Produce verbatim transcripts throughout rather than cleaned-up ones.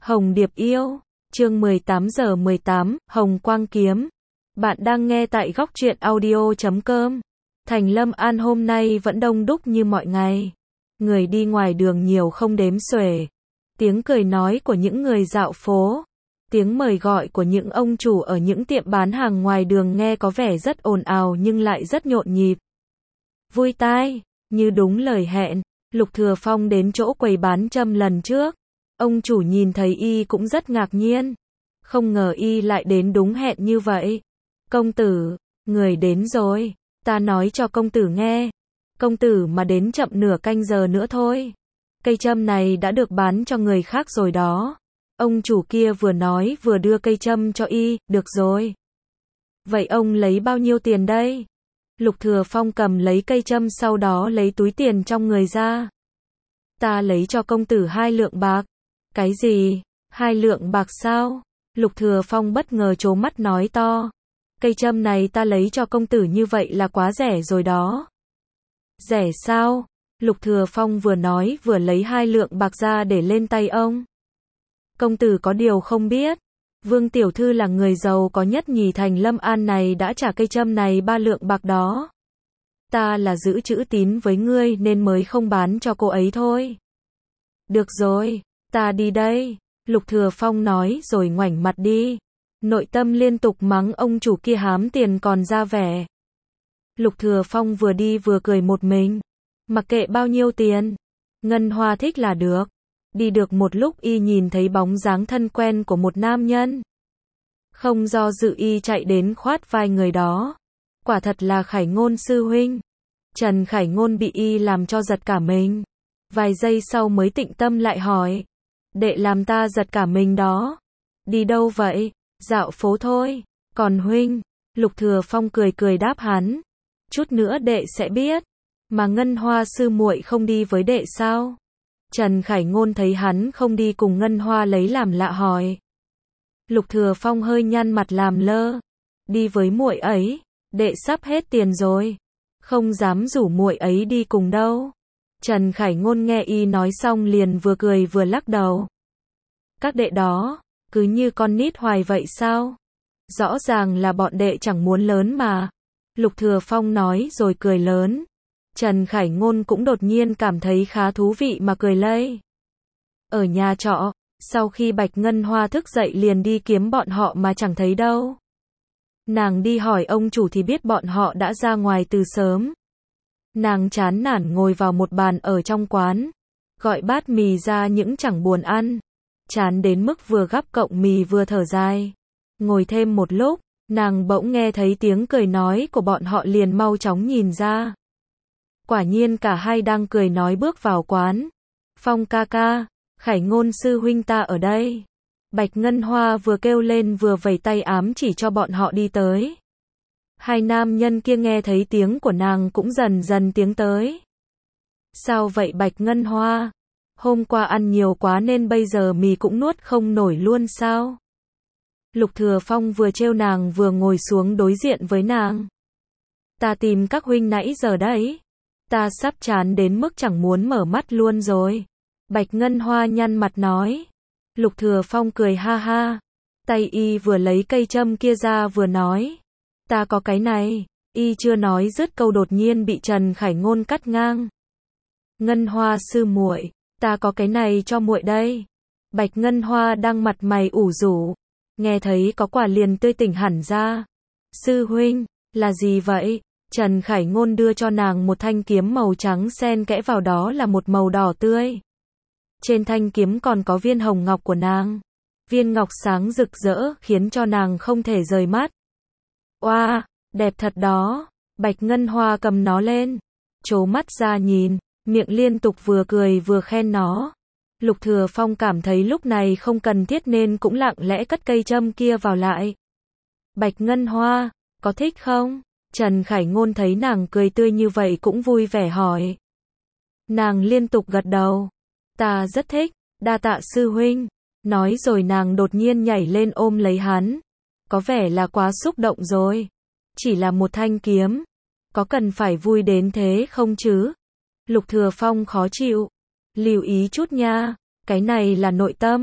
Hồng Điệp yêu, chương mười tám giờ mười tám, Hồng Quang Kiếm. Bạn đang nghe tại góc truyện audio chấm com. Thành Lâm An hôm nay vẫn đông đúc như mọi ngày. Người đi ngoài đường nhiều không đếm xuể. Tiếng cười nói của những người dạo phố. Tiếng mời gọi của những ông chủ ở những tiệm bán hàng ngoài đường nghe có vẻ rất ồn ào nhưng lại rất nhộn nhịp. Vui tai, như đúng lời hẹn, Lục Thừa Phong đến chỗ quầy bán châm lần trước. Ông chủ nhìn thấy y cũng rất ngạc nhiên. Không ngờ y lại đến đúng hẹn như vậy. Công tử, người đến rồi, ta nói cho công tử nghe. Công tử mà đến chậm nửa canh giờ nữa thôi. Cây châm này đã được bán cho người khác rồi đó. Ông chủ kia vừa nói vừa đưa cây châm cho y, được rồi. Vậy ông lấy bao nhiêu tiền đây? Lục Thừa Phong cầm lấy cây châm sau đó lấy túi tiền trong người ra. Ta lấy cho công tử hai lượng bạc. Cái gì? Hai lượng bạc sao? Lục Thừa Phong bất ngờ trố mắt nói to. Cây châm này ta lấy cho công tử như vậy là quá rẻ rồi đó. Rẻ sao? Lục Thừa Phong vừa nói vừa lấy hai lượng bạc ra để lên tay ông. Công tử có điều không biết. Vương Tiểu Thư là người giàu có nhất nhì thành Lâm An này đã trả cây châm này ba lượng bạc đó. Ta là giữ chữ tín với ngươi nên mới không bán cho cô ấy thôi. Được rồi, ta đi đây. Lục Thừa Phong nói rồi ngoảnh mặt đi. Nội tâm liên tục mắng ông chủ kia hám tiền còn ra vẻ. Lục Thừa Phong vừa đi vừa cười một mình. Mặc kệ bao nhiêu tiền, Ngân Hoa thích là được. Đi được một lúc y nhìn thấy bóng dáng thân quen của một nam nhân. Không do dự y chạy đến khoát vai người đó. Quả thật là Khải Ngôn sư huynh. Trần Khải Ngôn bị y làm cho giật cả mình. Vài giây sau mới tĩnh tâm lại hỏi. Đệ làm ta giật cả mình đó. Đi đâu vậy? Dạo phố thôi. Còn huynh? Lục Thừa Phong cười cười đáp hắn. Chút nữa đệ sẽ biết. Mà Ngân Hoa sư muội không đi với đệ sao? Trần Khải Ngôn thấy hắn không đi cùng Ngân Hoa lấy làm lạ hỏi. Lục Thừa Phong hơi nhăn mặt làm lơ. Đi với muội ấy, đệ sắp hết tiền rồi. Không dám rủ muội ấy đi cùng đâu. Trần Khải Ngôn nghe y nói xong liền vừa cười vừa lắc đầu. Các đệ đó, cứ như con nít hoài vậy sao? Rõ ràng là bọn đệ chẳng muốn lớn mà. Lục Thừa Phong nói rồi cười lớn. Trần Khải Ngôn cũng đột nhiên cảm thấy khá thú vị mà cười lây. Ở nhà trọ, sau khi Bạch Ngân Hoa thức dậy liền đi kiếm bọn họ mà chẳng thấy đâu. Nàng đi hỏi ông chủ thì biết bọn họ đã ra ngoài từ sớm. Nàng chán nản ngồi vào một bàn ở trong quán. Gọi bát mì ra những chẳng buồn ăn. Chán đến mức vừa gắp cọng mì vừa thở dài. Ngồi thêm một lúc, nàng bỗng nghe thấy tiếng cười nói của bọn họ liền mau chóng nhìn ra. Quả nhiên cả hai đang cười nói bước vào quán. Phong ca ca, Khải Ngôn sư huynh ta ở đây. Bạch Ngân Hoa vừa kêu lên vừa vẩy tay ám chỉ cho bọn họ đi tới. Hai nam nhân kia nghe thấy tiếng của nàng cũng dần dần tiến tới. Sao vậy Bạch Ngân Hoa? Hôm qua ăn nhiều quá nên bây giờ mì cũng nuốt không nổi luôn sao? Lục Thừa Phong vừa trêu nàng vừa ngồi xuống đối diện với nàng. Ta tìm các huynh nãy giờ đấy. Ta sắp chán đến mức chẳng muốn mở mắt luôn rồi. Bạch Ngân Hoa nhăn mặt nói. Lục Thừa Phong cười ha ha. Tay y vừa lấy cây châm kia ra vừa nói. Ta có cái này. Y chưa nói dứt câu đột nhiên bị Trần Khải Ngôn cắt ngang. Ngân Hoa sư muội, ta có cái này cho muội đây. Bạch Ngân Hoa đang mặt mày ủ rũ. Nghe thấy có quà liền tươi tỉnh hẳn ra. Sư huynh, là gì vậy? Trần Khải Ngôn đưa cho nàng một thanh kiếm màu trắng xen kẽ vào đó là một màu đỏ tươi. Trên thanh kiếm còn có viên hồng ngọc của nàng. Viên ngọc sáng rực rỡ khiến cho nàng không thể rời mắt. Oa, wow, đẹp thật đó. Bạch Ngân Hoa cầm nó lên. Trố mắt ra nhìn, miệng liên tục vừa cười vừa khen nó. Lục Thừa Phong cảm thấy lúc này không cần thiết nên cũng lặng lẽ cất cây châm kia vào lại. Bạch Ngân Hoa, có thích không? Trần Khải Ngôn thấy nàng cười tươi như vậy cũng vui vẻ hỏi. Nàng liên tục gật đầu. Ta rất thích, đa tạ sư huynh. Nói rồi nàng đột nhiên nhảy lên ôm lấy hắn. Có vẻ là quá xúc động rồi. Chỉ là một thanh kiếm. Có cần phải vui đến thế không chứ? Lục Thừa Phong khó chịu. Lưu ý chút nha. Cái này là nội tâm.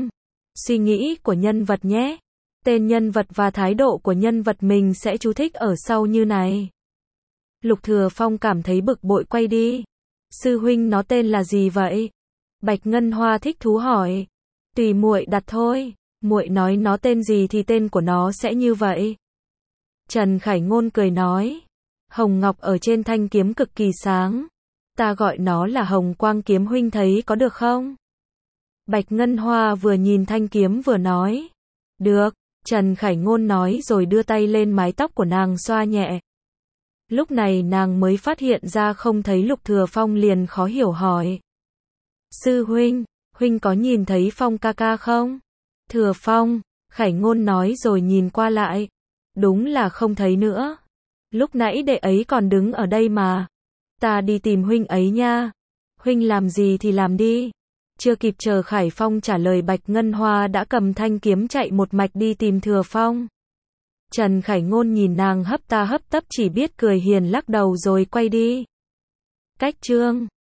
suy nghĩ của nhân vật nhé. Tên nhân vật và thái độ của nhân vật mình sẽ chú thích ở sau như này. Lục Thừa Phong cảm thấy bực bội quay đi. Sư huynh nó tên là gì vậy? Bạch Ngân Hoa thích thú hỏi. Tùy muội đặt thôi, muội nói nó tên gì thì tên của nó sẽ như vậy. Trần Khải Ngôn cười nói. Hồng ngọc ở trên thanh kiếm cực kỳ sáng. Ta gọi nó là Hồng Quang kiếm, huynh thấy có được không? Bạch Ngân Hoa vừa nhìn thanh kiếm vừa nói. Được, Trần Khải Ngôn nói rồi đưa tay lên mái tóc của nàng xoa nhẹ. Lúc này nàng mới phát hiện ra không thấy Lục Thừa Phong, liền khó hiểu hỏi. Sư huynh, huynh có nhìn thấy Phong ca ca không? Thừa Phong, Khải Ngôn nói rồi nhìn qua lại. Đúng là không thấy nữa. Lúc nãy đệ ấy còn đứng ở đây mà. Ta đi tìm huynh ấy nha. Huynh làm gì thì làm đi. Chưa kịp chờ Khải Phong trả lời, Bạch Ngân Hoa đã cầm thanh kiếm chạy một mạch đi tìm Thừa Phong. Trần Khải Ngôn nhìn nàng hấp ta hấp tấp chỉ biết cười hiền lắc đầu rồi quay đi. Cách chương